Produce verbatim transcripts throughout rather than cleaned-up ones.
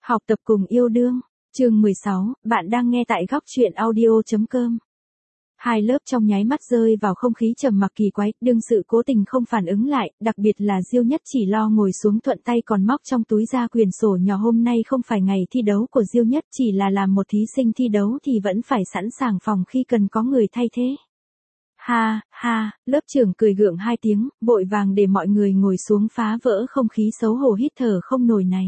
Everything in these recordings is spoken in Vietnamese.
Học tập cùng yêu đương, chương mười sáu, bạn đang nghe tại góc truyện audio chấm com. Hai lớp trong nháy mắt rơi vào không khí trầm mặc kỳ quái, đương sự cố tình không phản ứng lại, đặc biệt là Diêu Nhất chỉ lo ngồi xuống thuận tay còn móc trong túi ra quyển sổ nhỏ. Hôm nay không phải ngày thi đấu của Diêu Nhất, chỉ là làm một thí sinh thi đấu thì vẫn phải sẵn sàng phòng khi cần có người thay thế. Ha, ha, lớp trưởng cười gượng hai tiếng, vội vàng để mọi người ngồi xuống phá vỡ không khí xấu hổ hít thở không nổi này.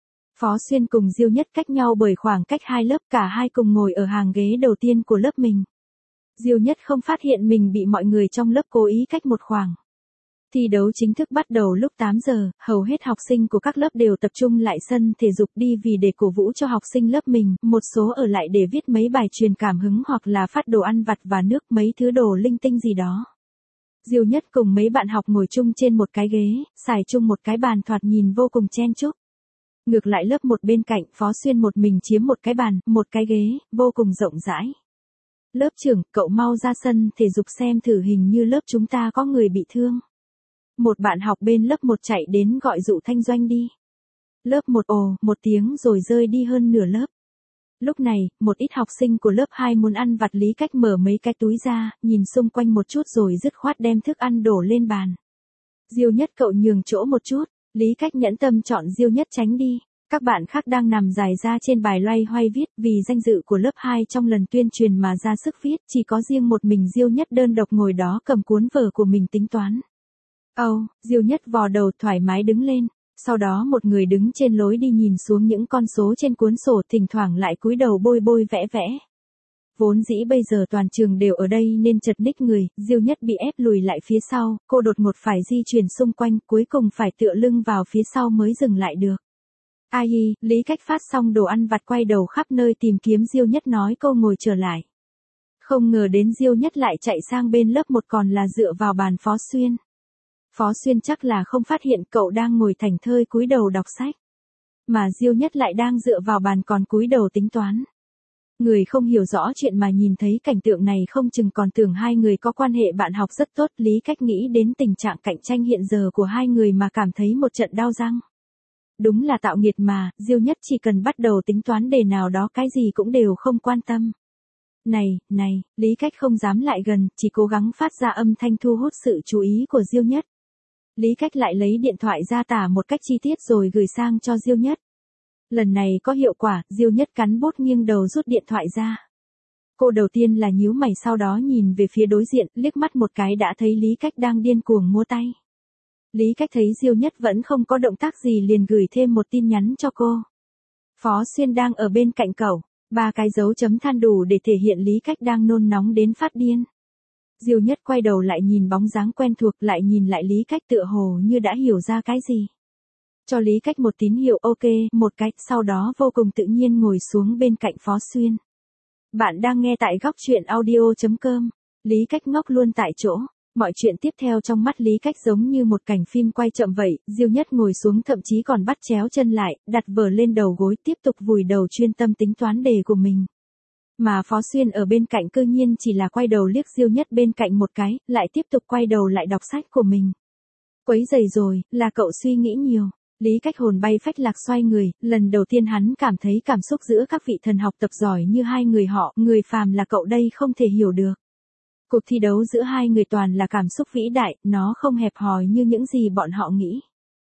Phó Xuyên cùng Diêu Nhất cách nhau bởi khoảng cách hai lớp, cả hai cùng ngồi ở hàng ghế đầu tiên của lớp mình. Diêu Nhất không phát hiện mình bị mọi người trong lớp cố ý cách một khoảng. Thi đấu chính thức bắt đầu lúc tám giờ, hầu hết học sinh của các lớp đều tập trung lại sân thể dục đi vì để cổ vũ cho học sinh lớp mình, một số ở lại để viết mấy bài truyền cảm hứng hoặc là phát đồ ăn vặt và nước, mấy thứ đồ linh tinh gì đó. Diêu Nhất cùng mấy bạn học ngồi chung trên một cái ghế, xài chung một cái bàn thoạt nhìn vô cùng chen chúc. Ngược lại lớp một bên cạnh, Phó Xuyên một mình chiếm một cái bàn, một cái ghế, vô cùng rộng rãi. Lớp trưởng, cậu mau ra sân thể dục xem thử, hình như lớp chúng ta có người bị thương. Một bạn học bên lớp một chạy đến gọi Dụ Thanh Doanh đi. Lớp một ồ, một tiếng rồi rơi đi hơn nửa lớp. Lúc này, một ít học sinh của lớp hai muốn ăn vặt. Lý Cách mở mấy cái túi ra, nhìn xung quanh một chút rồi dứt khoát đem thức ăn đổ lên bàn. Diêu Nhất, cậu nhường chỗ một chút. Lý Cách nhẫn tâm chọn Diêu Nhất tránh đi. Các bạn khác đang nằm dài ra trên bài loay hoay viết, vì danh dự của lớp hai trong lần tuyên truyền mà ra sức viết, chỉ có riêng một mình Diêu Nhất đơn độc ngồi đó cầm cuốn vở của mình tính toán. Âu, oh, Diêu Nhất vò đầu thoải mái đứng lên, sau đó một người đứng trên lối đi nhìn xuống những con số trên cuốn sổ, thỉnh thoảng lại cúi đầu bôi bôi vẽ vẽ. Vốn dĩ bây giờ toàn trường đều ở đây nên chật ních người, Diêu Nhất bị ép lùi lại phía sau, cô đột ngột phải di chuyển xung quanh, cuối cùng phải tựa lưng vào phía sau mới dừng lại được. Ai hi, Lý Cách phát xong đồ ăn vặt quay đầu khắp nơi tìm kiếm Diêu Nhất nói câu ngồi trở lại. Không ngờ đến Diêu Nhất lại chạy sang bên lớp một, còn là dựa vào bàn Phó Xuyên. Phó Xuyên chắc là không phát hiện cậu đang ngồi thảnh thơi cúi đầu đọc sách. Mà Diêu Nhất lại đang dựa vào bàn còn cúi đầu tính toán. Người không hiểu rõ chuyện mà nhìn thấy cảnh tượng này không chừng còn tưởng hai người có quan hệ bạn học rất tốt. Lý Cách nghĩ đến tình trạng cạnh tranh hiện giờ của hai người mà cảm thấy một trận đau răng. Đúng là tạo nghiệt mà, Diêu Nhất chỉ cần bắt đầu tính toán đề nào đó cái gì cũng đều không quan tâm. Này, này, Lý Cách không dám lại gần, chỉ cố gắng phát ra âm thanh thu hút sự chú ý của Diêu Nhất. Lý Cách lại lấy điện thoại ra tả một cách chi tiết rồi gửi sang cho Diêu Nhất. Lần này có hiệu quả, Diêu Nhất cắn bút nghiêng đầu rút điện thoại ra. Cô đầu tiên là nhíu mày, sau đó nhìn về phía đối diện, liếc mắt một cái đã thấy Lý Cách đang điên cuồng múa tay. Lý Cách thấy Diêu Nhất vẫn không có động tác gì liền gửi thêm một tin nhắn cho cô. Phó Xuyên đang ở bên cạnh cậu, ba cái dấu chấm than đủ để thể hiện Lý Cách đang nôn nóng đến phát điên. Diêu Nhất quay đầu lại nhìn bóng dáng quen thuộc, lại nhìn lại Lý Cách tựa hồ như đã hiểu ra cái gì. Cho Lý Cách một tín hiệu ok, một cách, sau đó vô cùng tự nhiên ngồi xuống bên cạnh Phó Xuyên. Bạn đang nghe tại góc truyện audio chấm com. Lý Cách ngốc luôn tại chỗ. Mọi chuyện tiếp theo trong mắt Lý Cách giống như một cảnh phim quay chậm vậy. Diêu Nhất ngồi xuống, thậm chí còn bắt chéo chân lại, đặt vở lên đầu gối, tiếp tục vùi đầu chuyên tâm tính toán đề của mình. Mà Phó Xuyên ở bên cạnh cư nhiên chỉ là quay đầu liếc Diêu Nhất bên cạnh một cái, lại tiếp tục quay đầu lại đọc sách của mình. Quấy rầy rồi, là cậu suy nghĩ nhiều. Lý Cách hồn bay phách lạc xoay người, lần đầu tiên hắn cảm thấy cảm xúc giữa các vị thần học tập giỏi như hai người họ, người phàm là cậu đây không thể hiểu được. Cuộc thi đấu giữa hai người toàn là cảm xúc vĩ đại, nó không hẹp hòi như những gì bọn họ nghĩ.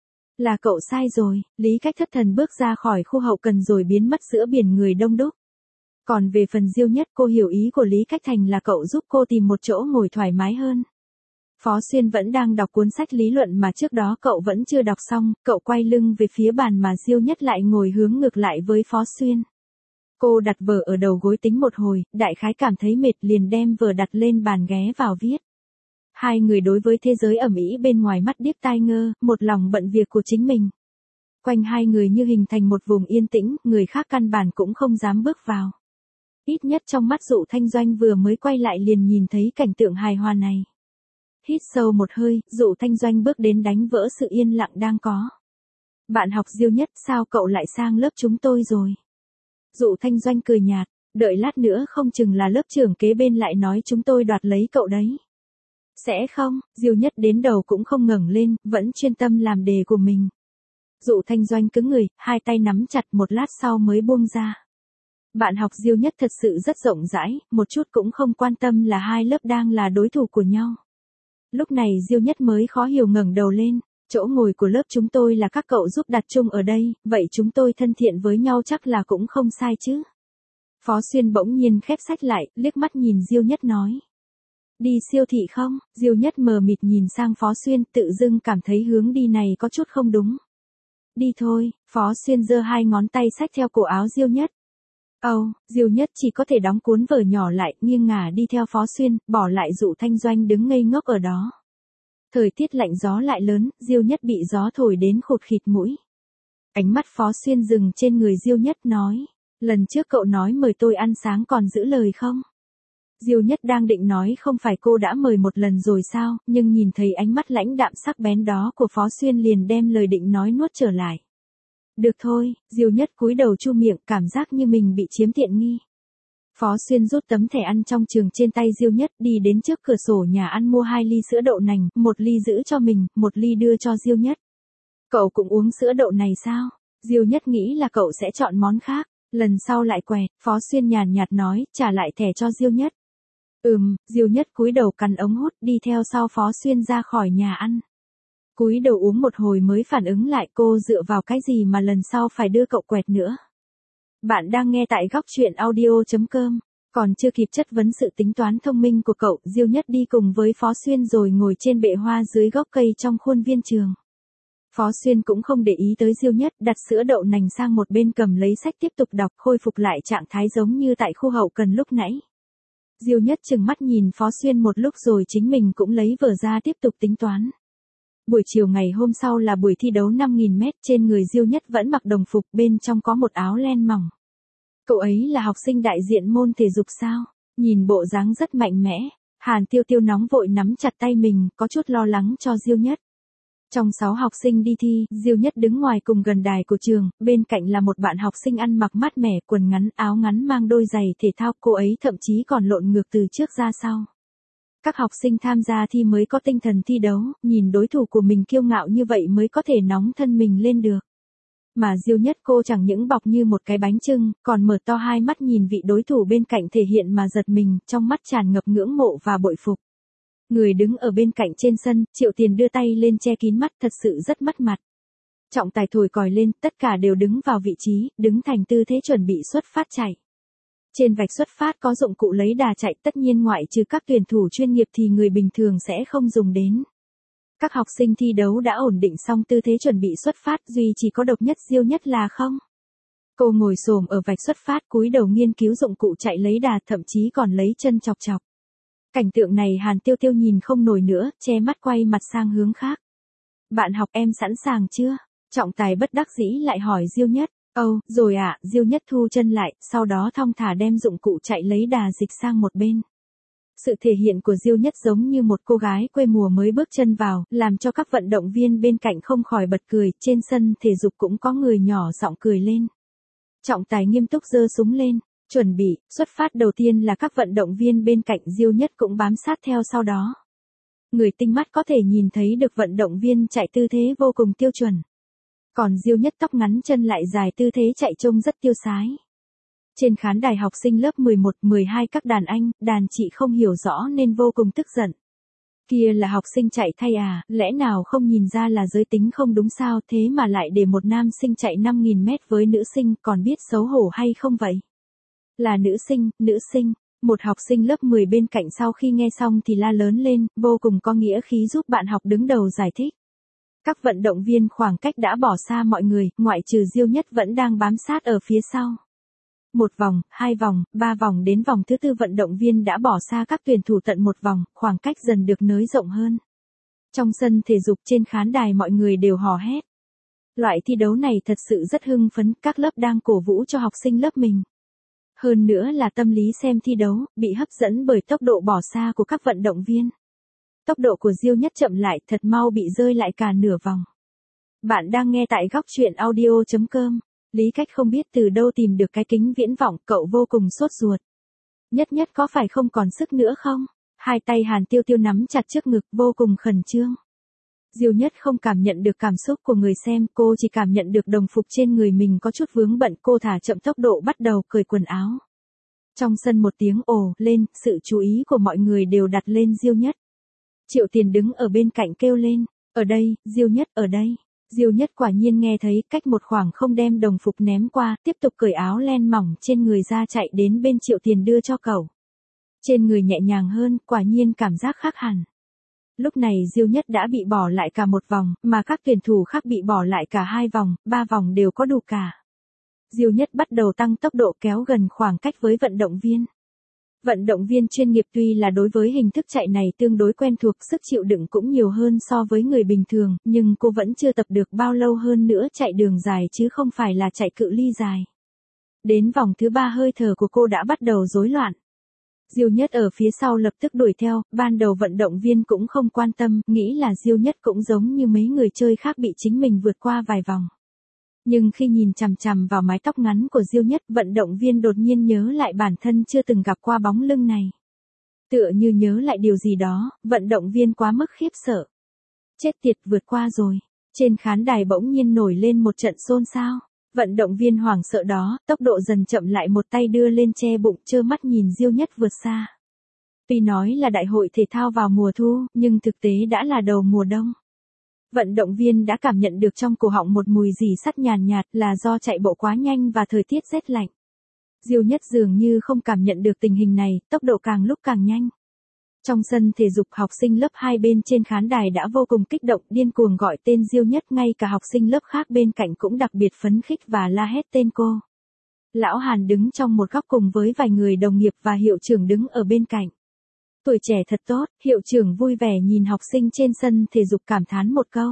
Là cậu sai rồi, Lý Cách thất thần bước ra khỏi khu hậu cần rồi biến mất giữa biển người đông đúc. Còn về phần Diêu Nhất, cô hiểu ý của Lý Cách thành là cậu giúp cô tìm một chỗ ngồi thoải mái hơn. Phó Xuyên vẫn đang đọc cuốn sách lý luận mà trước đó cậu vẫn chưa đọc xong, cậu quay lưng về phía bàn mà Diêu Nhất lại ngồi hướng ngược lại với Phó Xuyên. Cô đặt vở ở đầu gối tính một hồi, đại khái cảm thấy mệt liền đem vở đặt lên bàn ghé vào viết. Hai người đối với thế giới ầm ĩ bên ngoài mắt điếc tai ngơ, một lòng bận việc của chính mình. Quanh hai người như hình thành một vùng yên tĩnh, người khác căn bản cũng không dám bước vào. Ít nhất trong mắt Dụ Thanh Doanh vừa mới quay lại liền nhìn thấy cảnh tượng hài hòa này. Hít sâu một hơi, Dụ Thanh Doanh bước đến đánh vỡ sự yên lặng đang có. Bạn học Diêu Nhất, sao cậu lại sang lớp chúng tôi rồi? Dụ Thanh Doanh cười nhạt, đợi lát nữa không chừng là lớp trưởng kế bên lại nói chúng tôi đoạt lấy cậu đấy. Sẽ không, Diêu Nhất đến đầu cũng không ngẩng lên, vẫn chuyên tâm làm đề của mình. Dụ Thanh Doanh cứng người, hai tay nắm chặt một lát sau mới buông ra. Bạn học Diêu Nhất thật sự rất rộng rãi, một chút cũng không quan tâm là hai lớp đang là đối thủ của nhau. Lúc này Diêu Nhất mới khó hiểu ngẩng đầu lên, chỗ ngồi của lớp chúng tôi là các cậu giúp đặt chung ở đây, vậy chúng tôi thân thiện với nhau chắc là cũng không sai chứ. Phó Xuyên bỗng nhiên khép sách lại, liếc mắt nhìn Diêu Nhất nói. Đi siêu thị không? Diêu Nhất mờ mịt nhìn sang Phó Xuyên, tự dưng cảm thấy hướng đi này có chút không đúng. Đi thôi, Phó Xuyên giơ hai ngón tay xách theo cổ áo Diêu Nhất. Âu, oh, Diêu Nhất chỉ có thể đóng cuốn vở nhỏ lại, nghiêng ngả đi theo Phó Xuyên, bỏ lại Dụ Thanh Doanh đứng ngây ngốc ở đó. Thời tiết lạnh gió lại lớn, Diêu Nhất bị gió thổi đến khụt khịt mũi. Ánh mắt Phó Xuyên dừng trên người Diêu Nhất nói, lần trước cậu nói mời tôi ăn sáng còn giữ lời không? Diêu Nhất đang định nói không phải cô đã mời một lần rồi sao, nhưng nhìn thấy ánh mắt lãnh đạm sắc bén đó của Phó Xuyên liền đem lời định nói nuốt trở lại. Được thôi, Diêu Nhất cúi đầu chu miệng, cảm giác như mình bị chiếm tiện nghi. Phó Xuyên rút tấm thẻ ăn trong trường trên tay Diêu Nhất, đi đến trước cửa sổ nhà ăn mua hai ly sữa đậu nành, một ly giữ cho mình, một ly đưa cho Diêu Nhất. Cậu cũng uống sữa đậu này sao? Diêu Nhất nghĩ là cậu sẽ chọn món khác, lần sau lại quẹt, Phó Xuyên nhàn nhạt nói, trả lại thẻ cho Diêu Nhất. Ừm, Diêu Nhất cúi đầu cắn ống hút, đi theo sau Phó Xuyên ra khỏi nhà ăn. Cúi đầu uống một hồi mới phản ứng lại, cô dựa vào cái gì mà lần sau phải đưa cậu quẹt nữa. Bạn đang nghe tại góc truyện audio chấm com, còn chưa kịp chất vấn sự tính toán thông minh của cậu, Diêu Nhất đi cùng với Phó Xuyên rồi ngồi trên bệ hoa dưới gốc cây trong khuôn viên trường. Phó Xuyên cũng không để ý tới Diêu Nhất, đặt sữa đậu nành sang một bên, cầm lấy sách tiếp tục đọc, khôi phục lại trạng thái giống như tại khu hậu cần lúc nãy. Diêu Nhất chừng mắt nhìn Phó Xuyên một lúc rồi chính mình cũng lấy vở ra tiếp tục tính toán. Buổi chiều ngày hôm sau là buổi thi đấu năm nghìn mét, trên người Diêu Nhất vẫn mặc đồng phục, bên trong có một áo len mỏng. Cậu ấy là học sinh đại diện môn thể dục sao? Nhìn bộ dáng rất mạnh mẽ, Hàn Tiêu Tiêu nóng vội nắm chặt tay mình, có chút lo lắng cho Diêu Nhất. Trong sáu học sinh đi thi, Diêu Nhất đứng ngoài cùng gần đài của trường, bên cạnh là một bạn học sinh ăn mặc mát mẻ, quần ngắn, áo ngắn, mang đôi giày thể thao, cô ấy thậm chí còn lộn ngược từ trước ra sau. Các học sinh tham gia thi mới có tinh thần thi đấu, nhìn đối thủ của mình kiêu ngạo như vậy mới có thể nóng thân mình lên được. Mà Diêu Nhất cô chẳng những bọc như một cái bánh chưng, còn mở to hai mắt nhìn vị đối thủ bên cạnh thể hiện mà giật mình, trong mắt tràn ngập ngưỡng mộ và bội phục. Người đứng ở bên cạnh trên sân, Triệu Tiền đưa tay lên che kín mắt, thật sự rất mất mặt. Trọng tài thổi còi lên, tất cả đều đứng vào vị trí, đứng thành tư thế chuẩn bị xuất phát chạy. Trên vạch xuất phát có dụng cụ lấy đà chạy, tất nhiên ngoại trừ các tuyển thủ chuyên nghiệp thì người bình thường sẽ không dùng đến. Các học sinh thi đấu đã ổn định xong tư thế chuẩn bị xuất phát, duy chỉ có độc nhất Diêu Nhất là không. Cô ngồi xổm ở vạch xuất phát, cúi đầu nghiên cứu dụng cụ chạy lấy đà, thậm chí còn lấy chân chọc chọc. Cảnh tượng này Hàn Tiêu Tiêu nhìn không nổi nữa, che mắt quay mặt sang hướng khác. Bạn học em sẵn sàng chưa? Trọng tài bất đắc dĩ lại hỏi Diêu Nhất. Ồ, oh, rồi ạ, à, Diêu Nhất thu chân lại, sau đó thong thả đem dụng cụ chạy lấy đà dịch sang một bên. Sự thể hiện của Diêu Nhất giống như một cô gái quê mùa mới bước chân vào, làm cho các vận động viên bên cạnh không khỏi bật cười, trên sân thể dục cũng có người nhỏ giọng cười lên. Trọng tài nghiêm túc giơ súng lên, chuẩn bị, xuất phát đầu tiên là các vận động viên bên cạnh, Diêu Nhất cũng bám sát theo sau đó. Người tinh mắt có thể nhìn thấy được vận động viên chạy tư thế vô cùng tiêu chuẩn. Còn Diêu Nhất tóc ngắn chân lại dài, tư thế chạy trông rất tiêu sái. Trên khán đài học sinh lớp mười một, mười hai các đàn anh, đàn chị không hiểu rõ nên vô cùng tức giận. Kia là học sinh chạy thay à, lẽ nào không nhìn ra là giới tính không đúng sao, thế mà lại để một nam sinh chạy năm nghìn mét với nữ sinh, còn biết xấu hổ hay không vậy? Là nữ sinh, nữ sinh, một học sinh lớp mười bên cạnh sau khi nghe xong thì la lớn lên, vô cùng có nghĩa khí giúp bạn học đứng đầu giải thích. Các vận động viên khoảng cách đã bỏ xa mọi người, ngoại trừ Diêu Nhất vẫn đang bám sát ở phía sau. Một vòng, hai vòng, ba vòng đến vòng thứ tư vận động viên đã bỏ xa các tuyển thủ tận một vòng, khoảng cách dần được nới rộng hơn. Trong sân thể dục trên khán đài mọi người đều hò hét. Loại thi đấu này thật sự rất hưng phấn, các lớp đang cổ vũ cho học sinh lớp mình. Hơn nữa là tâm lý xem thi đấu, bị hấp dẫn bởi tốc độ bỏ xa của các vận động viên. Tốc độ của Diêu Nhất chậm lại, thật mau bị rơi lại cả nửa vòng. Bạn đang nghe tại góc truyện audio chấm com. Lý Cách không biết từ đâu tìm được cái kính viễn vọng, cậu vô cùng sốt ruột. Nhất Nhất có phải không còn sức nữa không? Hai tay Hàn Tiêu Tiêu nắm chặt trước ngực, vô cùng khẩn trương. Diêu Nhất không cảm nhận được cảm xúc của người xem, cô chỉ cảm nhận được đồng phục trên người mình có chút vướng bận, cô thả chậm tốc độ bắt đầu cởi quần áo. Trong sân một tiếng ồ lên, sự chú ý của mọi người đều đặt lên Diêu Nhất. Triệu Tiền đứng ở bên cạnh kêu lên, ở đây, Diêu Nhất, ở đây. Diêu Nhất quả nhiên nghe thấy, cách một khoảng không đem đồng phục ném qua, tiếp tục cởi áo len mỏng trên người ra chạy đến bên Triệu Tiền đưa cho cậu. Trên người nhẹ nhàng hơn, quả nhiên cảm giác khác hẳn. Lúc này Diêu Nhất đã bị bỏ lại cả một vòng, mà các tuyển thủ khác bị bỏ lại cả hai vòng, ba vòng đều có đủ cả. Diêu Nhất bắt đầu tăng tốc độ kéo gần khoảng cách với vận động viên. Vận động viên chuyên nghiệp tuy là đối với hình thức chạy này tương đối quen thuộc, sức chịu đựng cũng nhiều hơn so với người bình thường, nhưng cô vẫn chưa tập được bao lâu hơn nữa chạy đường dài chứ không phải là chạy cự ly dài. Đến vòng thứ ba hơi thở của cô đã bắt đầu rối loạn. Diêu Nhất ở phía sau lập tức đuổi theo, ban đầu vận động viên cũng không quan tâm, nghĩ là Diêu Nhất cũng giống như mấy người chơi khác bị chính mình vượt qua vài vòng. Nhưng khi nhìn chằm chằm vào mái tóc ngắn của Diêu Nhất, vận động viên đột nhiên nhớ lại bản thân chưa từng gặp qua bóng lưng này. Tựa như nhớ lại điều gì đó, vận động viên quá mức khiếp sợ. Chết tiệt, vượt qua rồi. Trên khán đài bỗng nhiên nổi lên một trận xôn xao. Vận động viên hoảng sợ đó, tốc độ dần chậm lại, một tay đưa lên che bụng, trơ mắt nhìn Diêu Nhất vượt xa. Tuy nói là đại hội thể thao vào mùa thu, nhưng thực tế đã là đầu mùa đông. Vận động viên đã cảm nhận được trong cổ họng một mùi rỉ sắt nhàn nhạt, là do chạy bộ quá nhanh và thời tiết rét lạnh. Diêu Nhất dường như không cảm nhận được tình hình này, tốc độ càng lúc càng nhanh. Trong sân thể dục, học sinh lớp hai bên trên khán đài đã vô cùng kích động, điên cuồng gọi tên Diêu Nhất, ngay cả học sinh lớp khác bên cạnh cũng đặc biệt phấn khích và la hét tên cô. Lão Hàn đứng trong một góc cùng với vài người đồng nghiệp và hiệu trưởng đứng ở bên cạnh. Tuổi trẻ thật tốt, hiệu trưởng vui vẻ nhìn học sinh trên sân thể dục cảm thán một câu.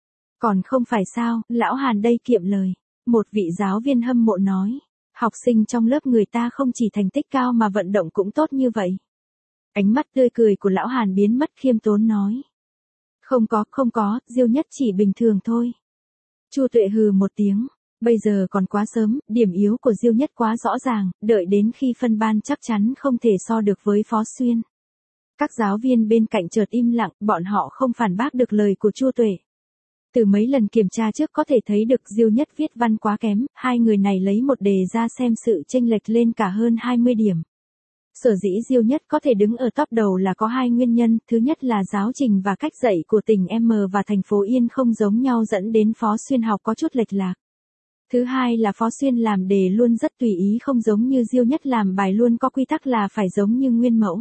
Còn không phải sao, lão Hàn đây kiệm lời. Một vị giáo viên hâm mộ nói. Học sinh trong lớp người ta không chỉ thành tích cao mà vận động cũng tốt như vậy. Ánh mắt tươi cười của lão Hàn biến mất, khiêm tốn nói. Không có, không có, Diêu Nhất chỉ bình thường thôi. Chu Tuệ hừ một tiếng. Bây giờ còn quá sớm, điểm yếu của Diêu Nhất quá rõ ràng, đợi đến khi phân ban chắc chắn không thể so được với Phó Xuyên. Các giáo viên bên cạnh chợt im lặng, bọn họ không phản bác được lời của Chu Tuệ. Từ mấy lần kiểm tra trước có thể thấy được Diêu Nhất viết văn quá kém, hai người này lấy một đề ra xem sự chênh lệch lên cả hơn hai mươi điểm. Sở dĩ Diêu Nhất có thể đứng ở top đầu là có hai nguyên nhân, thứ nhất là giáo trình và cách dạy của tỉnh M và thành phố Yên không giống nhau dẫn đến Phó Xuyên học có chút lệch lạc. Thứ hai là Phó Xuyên làm đề luôn rất tùy ý, không giống như Diêu Nhất làm bài luôn có quy tắc là phải giống như nguyên mẫu.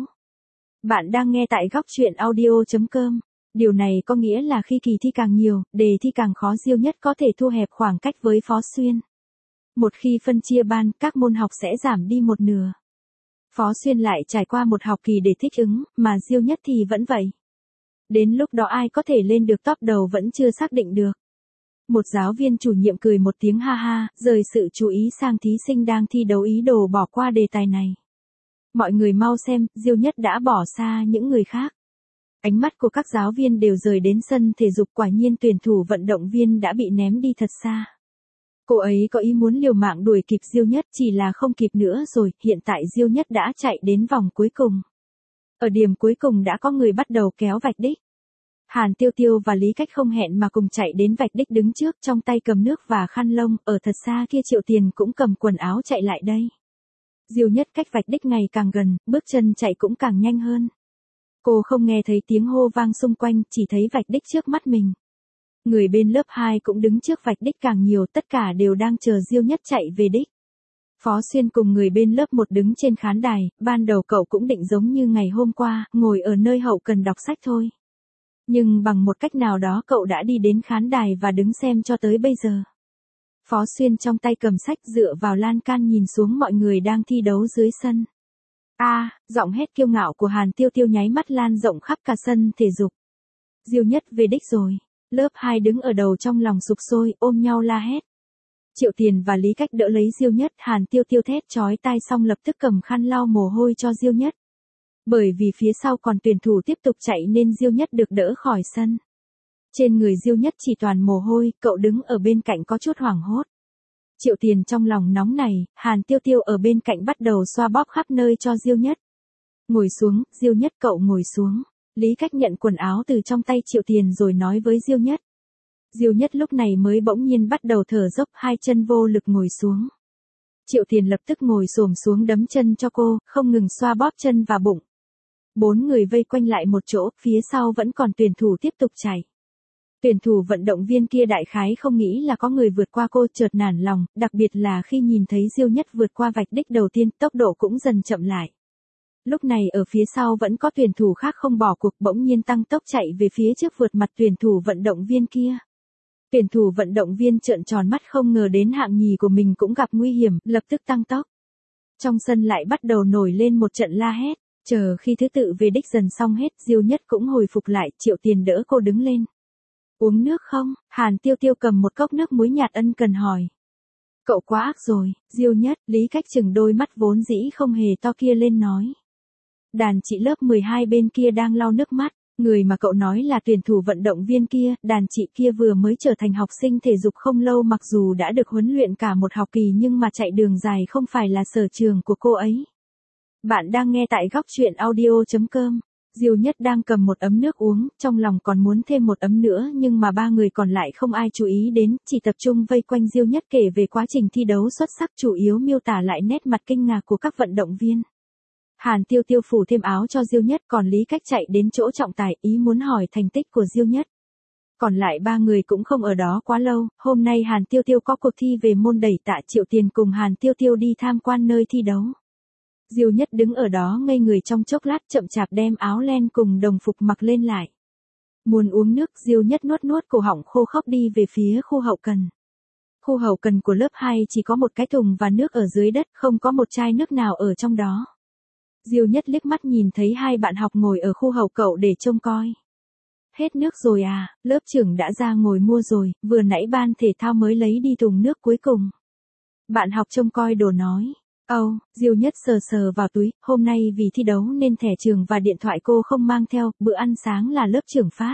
Bạn đang nghe tại góc truyện audio chấm com. Điều này có nghĩa là khi kỳ thi càng nhiều, đề thi càng khó, Diêu Nhất có thể thu hẹp khoảng cách với Phó Xuyên. Một khi phân chia ban, các môn học sẽ giảm đi một nửa. Phó Xuyên lại trải qua một học kỳ để thích ứng, mà Diêu Nhất thì vẫn vậy. Đến lúc đó ai có thể lên được top đầu vẫn chưa xác định được. Một giáo viên chủ nhiệm cười một tiếng ha ha, rời sự chú ý sang thí sinh đang thi đấu ý đồ bỏ qua đề tài này. Mọi người mau xem, Diêu Nhất đã bỏ xa những người khác. Ánh mắt của các giáo viên đều rời đến sân thể dục, quả nhiên tuyển thủ vận động viên đã bị ném đi thật xa. Cô ấy có ý muốn liều mạng đuổi kịp Diêu Nhất, chỉ là không kịp nữa rồi, hiện tại Diêu Nhất đã chạy đến vòng cuối cùng. Ở điểm cuối cùng đã có người bắt đầu kéo vạch đích. Hàn Tiêu Tiêu và Lý Cách không hẹn mà cùng chạy đến vạch đích đứng trước, trong tay cầm nước và khăn lông, ở thật xa kia Triệu Tiền cũng cầm quần áo chạy lại đây. Diêu Nhất cách vạch đích ngày càng gần, bước chân chạy cũng càng nhanh hơn. Cô không nghe thấy tiếng hô vang xung quanh, chỉ thấy vạch đích trước mắt mình. Người bên lớp hai cũng đứng trước vạch đích càng nhiều, tất cả đều đang chờ Diêu Nhất chạy về đích. Phó Xuyên cùng người bên lớp một đứng trên khán đài, ban đầu cậu cũng định giống như ngày hôm qua, ngồi ở nơi hậu cần đọc sách thôi. Nhưng bằng một cách nào đó cậu đã đi đến khán đài và đứng xem cho tới bây giờ. Phó Xuyên trong tay cầm sách dựa vào lan can nhìn xuống mọi người đang thi đấu dưới sân. A, à, giọng hét kiêu ngạo của Hàn Tiêu Tiêu nháy mắt lan rộng khắp cả sân thể dục. Diêu Nhất về đích rồi. Lớp hai đứng ở đầu trong lòng sục sôi, ôm nhau la hét. Triệu Tiền và Lý Cách đỡ lấy Diêu Nhất, Hàn Tiêu Tiêu thét chói tai xong lập tức cầm khăn lau mồ hôi cho Diêu Nhất. Bởi vì phía sau còn tuyển thủ tiếp tục chạy nên Diêu Nhất được đỡ khỏi sân. Trên người Diêu Nhất chỉ toàn mồ hôi, cậu đứng ở bên cạnh có chút hoảng hốt. Triệu Tiền trong lòng nóng này, Hàn Tiêu Tiêu ở bên cạnh bắt đầu xoa bóp khắp nơi cho Diêu Nhất. Ngồi xuống, Diêu Nhất cậu ngồi xuống. Lý Cách nhận quần áo từ trong tay Triệu Tiền rồi nói với Diêu Nhất. Diêu Nhất lúc này mới bỗng nhiên bắt đầu thở dốc, hai chân vô lực ngồi xuống. Triệu Tiền lập tức ngồi xổm xuống đấm chân cho cô, không ngừng xoa bóp chân và bụng. Bốn người vây quanh lại một chỗ, phía sau vẫn còn tuyển thủ tiếp tục chạy. Tuyển thủ vận động viên kia đại khái không nghĩ là có người vượt qua cô, chợt nản lòng, đặc biệt là khi nhìn thấy Diêu Nhất vượt qua vạch đích đầu tiên, tốc độ cũng dần chậm lại. Lúc này ở phía sau vẫn có tuyển thủ khác không bỏ cuộc, bỗng nhiên tăng tốc chạy về phía trước vượt mặt tuyển thủ vận động viên kia. Tuyển thủ vận động viên trợn tròn mắt không ngờ đến hạng nhì của mình cũng gặp nguy hiểm, lập tức tăng tốc. Trong sân lại bắt đầu nổi lên một trận la hét, chờ khi thứ tự về đích dần xong hết, Diêu Nhất cũng hồi phục lại, Triệu Tiền đỡ cô đứng lên. Uống nước không? Hàn Tiêu Tiêu cầm một cốc nước muối nhạt ân cần hỏi. Cậu quá ác rồi, Diêu Nhất, Lý Cách chừng đôi mắt vốn dĩ không hề to kia lên nói. Đàn chị lớp mười hai bên kia đang lau nước mắt, người mà cậu nói là tuyển thủ vận động viên kia, đàn chị kia vừa mới trở thành học sinh thể dục không lâu, mặc dù đã được huấn luyện cả một học kỳ nhưng mà chạy đường dài không phải là sở trường của cô ấy. Bạn đang nghe tại góc truyện audio chấm com. Diêu Nhất đang cầm một ấm nước uống, trong lòng còn muốn thêm một ấm nữa nhưng mà ba người còn lại không ai chú ý đến, chỉ tập trung vây quanh Diêu Nhất kể về quá trình thi đấu xuất sắc, chủ yếu miêu tả lại nét mặt kinh ngạc của các vận động viên. Hàn Tiêu Tiêu phủ thêm áo cho Diêu Nhất, còn Lý Cách chạy đến chỗ trọng tài, ý muốn hỏi thành tích của Diêu Nhất. Còn lại ba người cũng không ở đó quá lâu, hôm nay Hàn Tiêu Tiêu có cuộc thi về môn đẩy tạ, Triệu Tiền cùng Hàn Tiêu Tiêu đi tham quan nơi thi đấu. Diêu Nhất đứng ở đó ngây người trong chốc lát, chậm chạp đem áo len cùng đồng phục mặc lên lại. Muốn uống nước, Diêu Nhất nuốt nuốt cổ họng khô khốc đi về phía khu hậu cần. Khu hậu cần của lớp hai chỉ có một cái thùng và nước ở dưới đất, không có một chai nước nào ở trong đó. Diêu Nhất liếc mắt nhìn thấy hai bạn học ngồi ở khu hậu cậu để trông coi. Hết nước rồi à, lớp trưởng đã ra ngồi mua rồi, vừa nãy ban thể thao mới lấy đi thùng nước cuối cùng. Bạn học trông coi đồ nói. Ồ, oh, Diêu Nhất sờ sờ vào túi, hôm nay vì thi đấu nên thẻ trường và điện thoại cô không mang theo, bữa ăn sáng là lớp trưởng phát.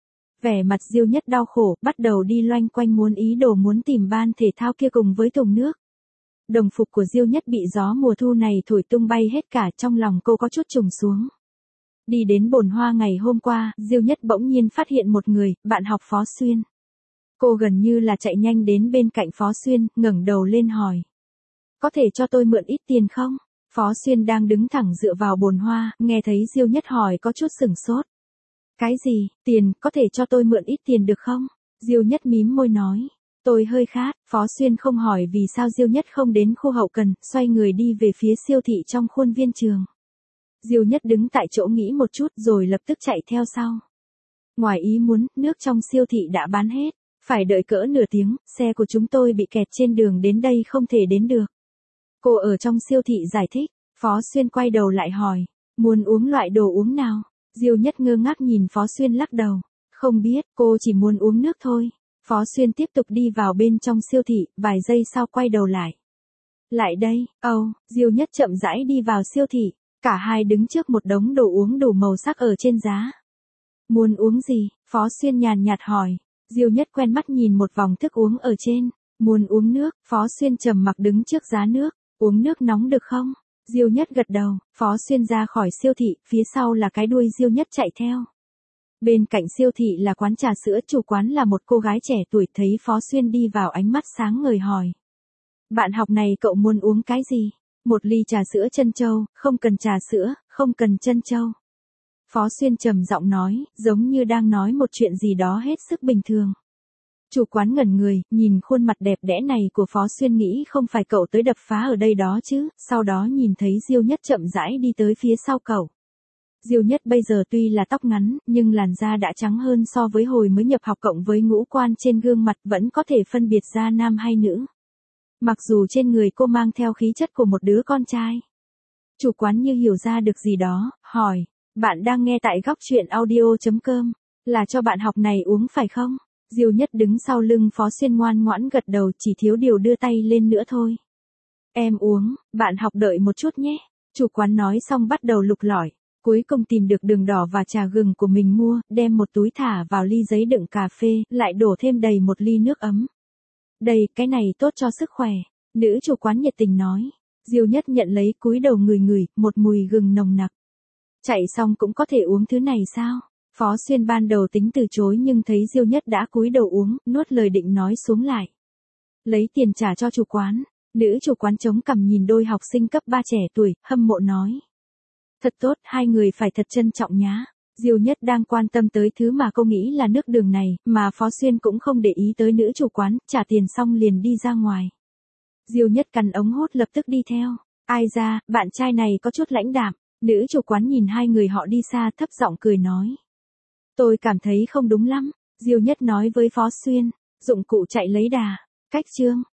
Vẻ mặt Diêu Nhất đau khổ, bắt đầu đi loanh quanh muốn ý đồ muốn tìm ban thể thao kia cùng với thùng nước. Đồng phục của Diêu Nhất bị gió mùa thu này thổi tung bay hết cả, trong lòng cô có chút trùng xuống. Đi đến bồn hoa ngày hôm qua, Diêu Nhất bỗng nhiên phát hiện một người, bạn học Phó Xuyên. Cô gần như là chạy nhanh đến bên cạnh Phó Xuyên, ngẩng đầu lên hỏi. Có thể cho tôi mượn ít tiền không? Phó Xuyên đang đứng thẳng dựa vào bồn hoa, nghe thấy Diêu Nhất hỏi có chút sửng sốt. Cái gì, tiền, có thể cho tôi mượn ít tiền được không? Diêu Nhất mím môi nói. Tôi hơi khát, Phó Xuyên không hỏi vì sao Diêu Nhất không đến khu hậu cần, xoay người đi về phía siêu thị trong khuôn viên trường. Diêu Nhất đứng tại chỗ nghĩ một chút rồi lập tức chạy theo sau. Ngoài ý muốn, nước trong siêu thị đã bán hết, phải đợi cỡ nửa tiếng, xe của chúng tôi bị kẹt trên đường đến đây không thể đến được. Cô ở trong siêu thị giải thích, Phó Xuyên quay đầu lại hỏi, muốn uống loại đồ uống nào? Diêu Nhất ngơ ngác nhìn Phó Xuyên lắc đầu, không biết, cô chỉ muốn uống nước thôi. Phó Xuyên tiếp tục đi vào bên trong siêu thị, vài giây sau quay đầu lại. Lại đây, âu, oh, Diêu Nhất chậm rãi đi vào siêu thị, cả hai đứng trước một đống đồ uống đủ màu sắc ở trên giá. Muốn uống gì? Phó Xuyên nhàn nhạt hỏi. Diêu Nhất quen mắt nhìn một vòng thức uống ở trên, muốn uống nước, Phó Xuyên trầm mặc đứng trước giá nước, uống nước nóng được không? Diêu Nhất gật đầu, Phó Xuyên ra khỏi siêu thị, phía sau là cái đuôi Diêu Nhất chạy theo. Bên cạnh siêu thị là quán trà sữa, chủ quán là một cô gái trẻ tuổi, thấy Phó Xuyên đi vào ánh mắt sáng ngời hỏi. Bạn học này cậu muốn uống cái gì? Một ly trà sữa trân châu, không cần trà sữa, không cần trân châu. Phó Xuyên trầm giọng nói, giống như đang nói một chuyện gì đó hết sức bình thường. Chủ quán ngẩn người, nhìn khuôn mặt đẹp đẽ này của Phó Xuyên nghĩ không phải cậu tới đập phá ở đây đó chứ, sau đó nhìn thấy Diêu Nhất chậm rãi đi tới phía sau cậu. Diêu Nhất bây giờ tuy là tóc ngắn, nhưng làn da đã trắng hơn so với hồi mới nhập học, cộng với ngũ quan trên gương mặt vẫn có thể phân biệt ra nam hay nữ. Mặc dù trên người cô mang theo khí chất của một đứa con trai. Chủ quán như hiểu ra được gì đó, hỏi, bạn đang nghe tại góc truyện audio chấm com, là cho bạn học này uống phải không? Diêu Nhất đứng sau lưng Phó Xuyên ngoan ngoãn gật đầu, chỉ thiếu điều đưa tay lên nữa thôi. Em uống, bạn học đợi một chút nhé. Chủ quán nói xong bắt đầu lục lọi. Cuối cùng tìm được đường đỏ và trà gừng của mình mua, đem một túi thả vào ly giấy đựng cà phê, lại đổ thêm đầy một ly nước ấm. Đây, cái này tốt cho sức khỏe. Nữ chủ quán nhiệt tình nói. Diêu Nhất nhận lấy, cúi đầu ngửi ngửi, một mùi gừng nồng nặc. Chạy xong cũng có thể uống thứ này sao? Phó Xuyên ban đầu tính từ chối nhưng thấy Diêu Nhất đã cúi đầu uống, nuốt lời định nói xuống lại. Lấy tiền trả cho chủ quán. Nữ chủ quán chống cằm nhìn đôi học sinh cấp ba trẻ tuổi, hâm mộ nói. Thật tốt, hai người phải thật trân trọng nhá. Diêu Nhất đang quan tâm tới thứ mà cô nghĩ là nước đường này, mà Phó Xuyên cũng không để ý tới nữ chủ quán, trả tiền xong liền đi ra ngoài. Diêu Nhất cắn ống hút lập tức đi theo. Ai ra, bạn trai này có chút lãnh đạm. Nữ chủ quán nhìn hai người họ đi xa thấp giọng cười nói. Tôi cảm thấy không đúng lắm. Diêu Nhất nói với Phó Xuyên. Dụng cụ chạy lấy đà. Cách chương.